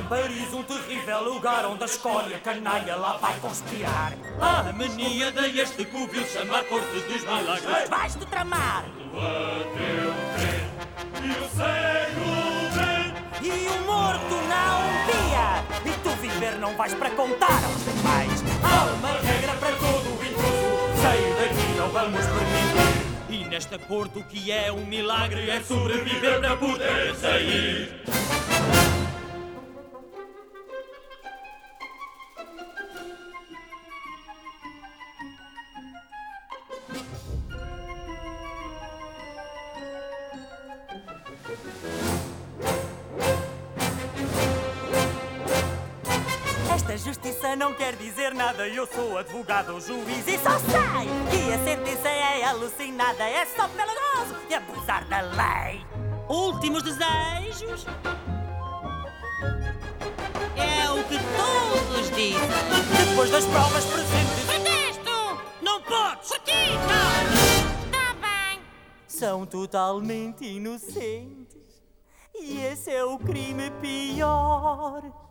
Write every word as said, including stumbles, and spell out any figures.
em Paris, um terrível lugar onde a escória canalha lá vai conspirar. A mania deste Covid chama a corte dos milagres. Vais-te tramar! Bateu três e o cego vê. E o morto não via! E tu viver não vais para contar aos demais. Há uma regra para todo o intruso, sair daqui não vamos permitir. E nesta corte o que é um milagre é sobreviver para poder sair. Esta justiça não quer dizer nada, eu sou advogado, juiz e só sei que a sentença é alucinada, é só pelo gozo de abusar da lei. Últimos desejos? É o que todos dizem. Depois das provas presentes, Protesto! Não podes! Petita! Está bem. são totalmente inocentes. E esse é o crime pior.